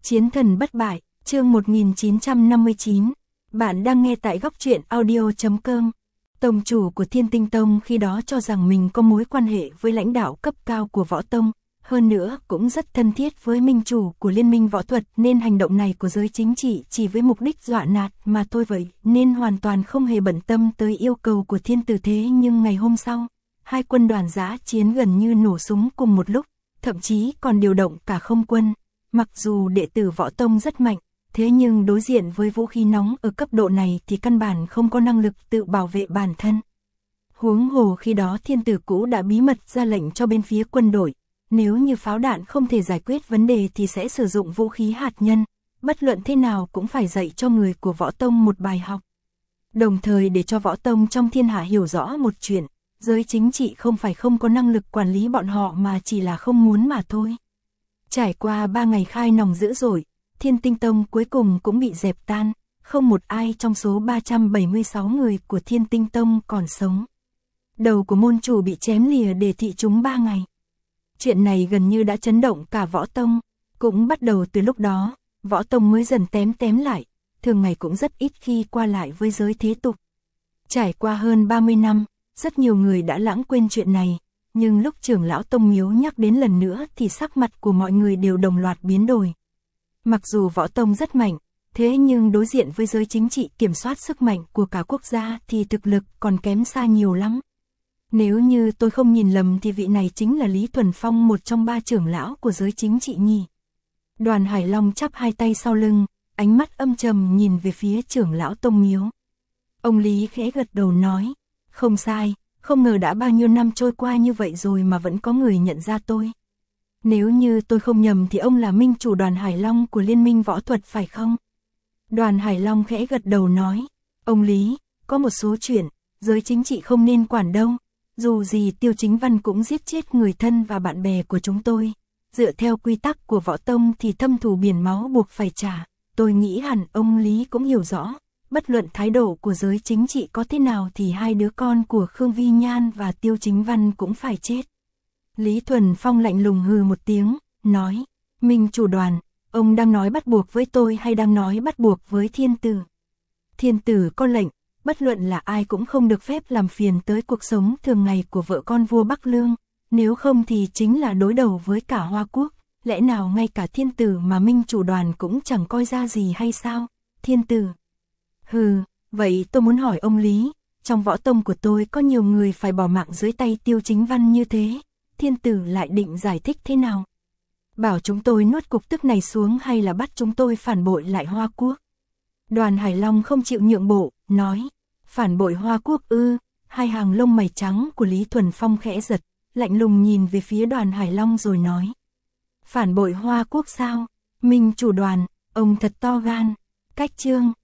Chiến thần bất bại, chương 1959. Bạn đang nghe tại góc truyện audio.com. Tông chủ của Thiên Tinh Tông khi đó cho rằng mình có mối quan hệ với lãnh đạo cấp cao của Võ Tông, hơn nữa cũng rất thân thiết với minh chủ của Liên minh võ thuật, nên hành động này của giới chính trị chỉ với mục đích dọa nạt mà thôi vậy, nên hoàn toàn không hề bận tâm tới yêu cầu của Thiên Tử. Thế nhưng ngày hôm sau, hai quân đoàn dã chiến gần như nổ súng cùng một lúc, thậm chí còn điều động cả không quân. Mặc dù đệ tử Võ Tông rất mạnh, thế nhưng đối diện với vũ khí nóng ở cấp độ này thì căn bản không có năng lực tự bảo vệ bản thân. Huống hồ khi đó Thiên Tử cũ đã bí mật ra lệnh cho bên phía quân đội, nếu như pháo đạn không thể giải quyết vấn đề thì sẽ sử dụng vũ khí hạt nhân, bất luận thế nào cũng phải dạy cho người của Võ Tông một bài học. Đồng thời để cho Võ Tông trong thiên hạ hiểu rõ một chuyện, giới chính trị không phải không có năng lực quản lý bọn họ mà chỉ là không muốn mà thôi. Trải qua 3 ngày khai nòng dữ dội, Thiên Tinh Tông cuối cùng cũng bị dẹp tan, không một ai trong số 376 người của Thiên Tinh Tông còn sống. Đầu của môn chủ bị chém lìa để thị chúng 3 ngày. Chuyện này gần như đã chấn động cả Võ Tông, cũng bắt đầu từ lúc đó, Võ Tông mới dần tém lại, thường ngày cũng rất ít khi qua lại với giới thế tục. Trải qua hơn 30 năm, rất nhiều người đã lãng quên chuyện này, nhưng lúc trưởng lão Tông Miếu nhắc đến lần nữa thì sắc mặt của mọi người đều đồng loạt biến đổi. Mặc dù Võ Tông rất mạnh, thế nhưng đối diện với giới chính trị kiểm soát sức mạnh của cả quốc gia thì thực lực còn kém xa nhiều lắm. Nếu như tôi không nhìn lầm thì vị này chính là Lý Thuần Phong, một trong 3 trưởng lão của giới chính trị nhỉ. Đoàn Hải Long chắp hai tay sau lưng, ánh mắt âm trầm nhìn về phía trưởng lão Tông Miếu. Ông Lý khẽ gật đầu nói, không sai, không ngờ đã bao nhiêu năm trôi qua như vậy rồi mà vẫn có người nhận ra tôi. Nếu như tôi không nhầm thì ông là minh chủ Đoàn Hải Long của Liên minh võ thuật phải không? Đoàn Hải Long khẽ gật đầu nói, ông Lý, có một số chuyện, giới chính trị không nên quản đâu. Dù gì Tiêu Chính Văn cũng giết chết người thân và bạn bè của chúng tôi. Dựa theo quy tắc của Võ Tông thì thâm thù biển máu buộc phải trả. Tôi nghĩ hẳn ông Lý cũng hiểu rõ. Bất luận thái độ của giới chính trị có thế nào thì hai đứa con của Khương Vi Nhan và Tiêu Chính Văn cũng phải chết. Lý Thuần Phong lạnh lùng hừ một tiếng, nói, Minh chủ Đoàn, ông đang nói bắt buộc với tôi hay đang nói bắt buộc với Thiên Tử? Thiên Tử có lệnh, bất luận là ai cũng không được phép làm phiền tới cuộc sống thường ngày của vợ con vua Bắc Lương, nếu không thì chính là đối đầu với cả Hoa Quốc. Lẽ nào ngay cả Thiên Tử mà Minh chủ Đoàn cũng chẳng coi ra gì hay sao? Thiên Tử. Hừ, vậy tôi muốn hỏi ông Lý, trong Võ Tông của tôi có nhiều người phải bỏ mạng dưới tay Tiêu Chính Văn như thế, Thiên Tử lại định giải thích thế nào? Bảo chúng tôi nuốt cục tức này xuống hay là bắt chúng tôi phản bội lại Hoa Quốc? Đoàn Hải Long không chịu nhượng bộ, nói, phản bội Hoa Quốc ư? Hai hàng lông mày trắng của Lý Thuần Phong khẽ giật, lạnh lùng nhìn về phía Đoàn Hải Long rồi nói, phản bội Hoa Quốc sao? Minh chủ Đoàn, ông thật to gan. Cách chương